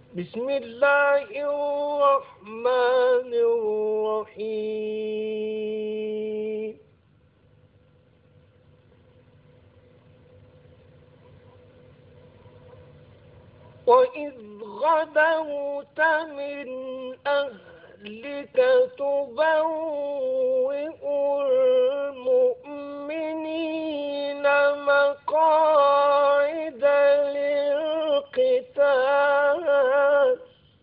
بسم الله الرحمن الرحيم. وإذ غدوت من أهلك تبوئ المؤمنين مقاعد للقتال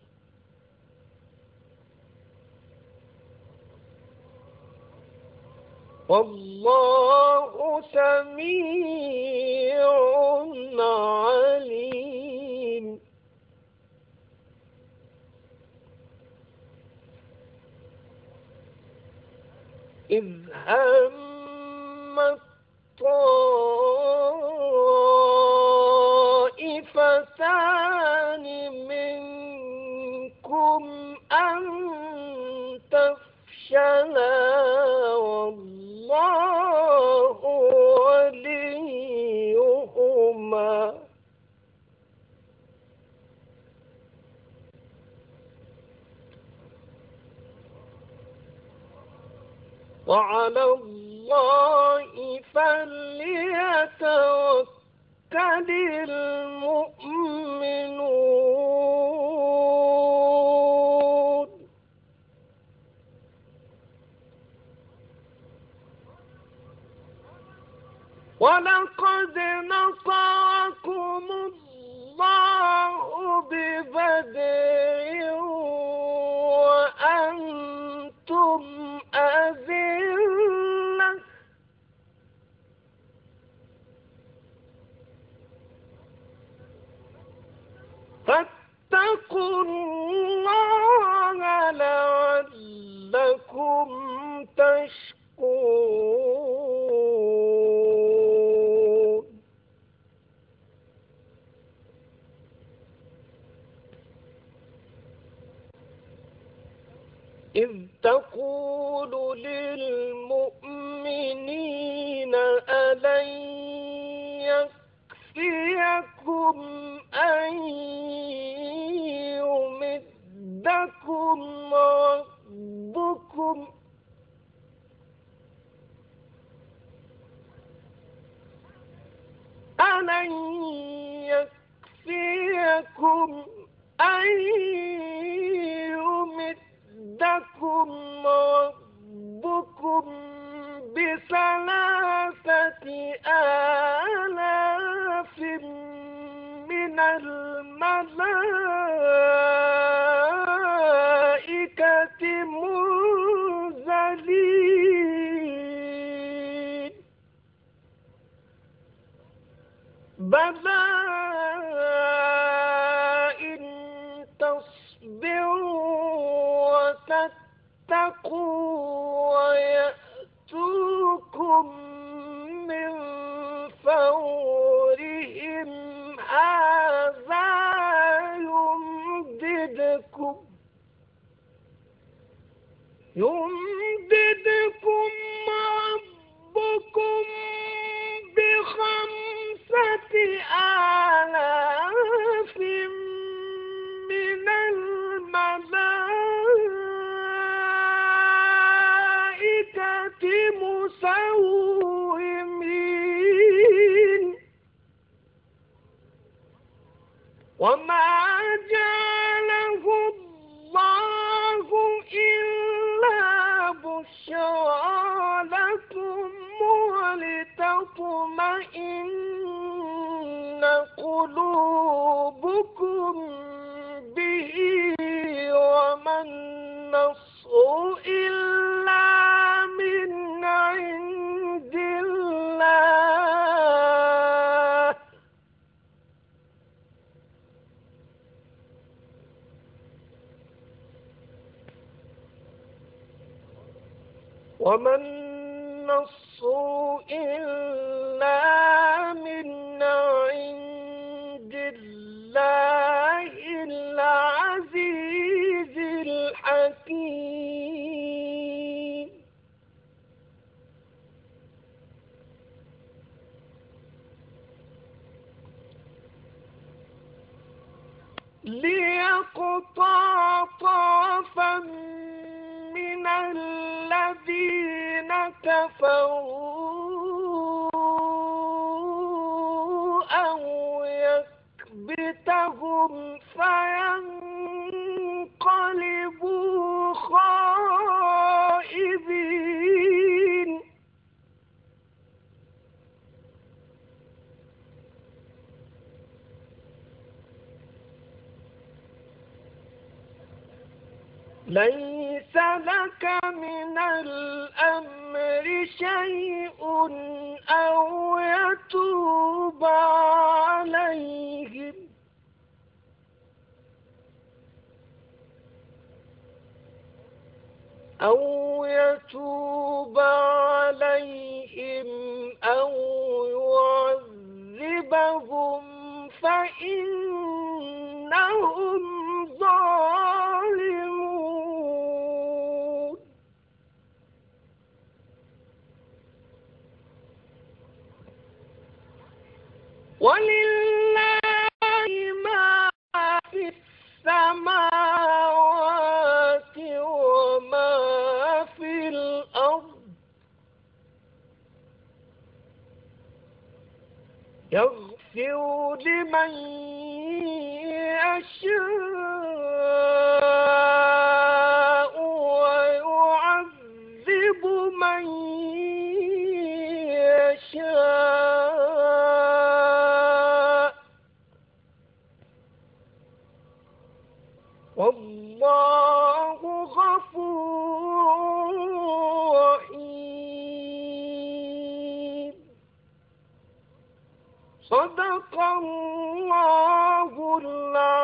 والله سميع عليم. إذ همت طائفتان منكم أن تفشلا والله وليهما وعلى الله فليتوكل المؤمنون. ولقد نصركم الله ببدر وأنتم أذلة فاتقوا الله لعلكم تشكرون. إذ تقول للمؤمنين ألن يكفيكم أن يمدكم ربكم ألن يكفيكم أن يمدكم ربكم ب3,000 آلاف من الملائكة منزلين. بلى إن تصبروا وتتقوا ويأتوكم من فورهم هذا يمددكم ربكم ب5,000 من الملائكة مسومين. وما جعله الله إلا بشرى لكم ولتطمئن قلوبكم به وما النصر إلا من عند الله وما النصر إلا من عند الله العزيز الحكيم. ليقضي يقطع طرفا من الذين كفروا أو يكبتهم فينقلبوا خائبين. ليس لك من الأمر شيء أو يتوب عليهم أو يعذبهم فإنهم ظالمون. ولله ما في السماوات وما في الأرض يغفر لمن يشاء ويعذب من يشاء والله غفور رحيم. صدق الله العظيم.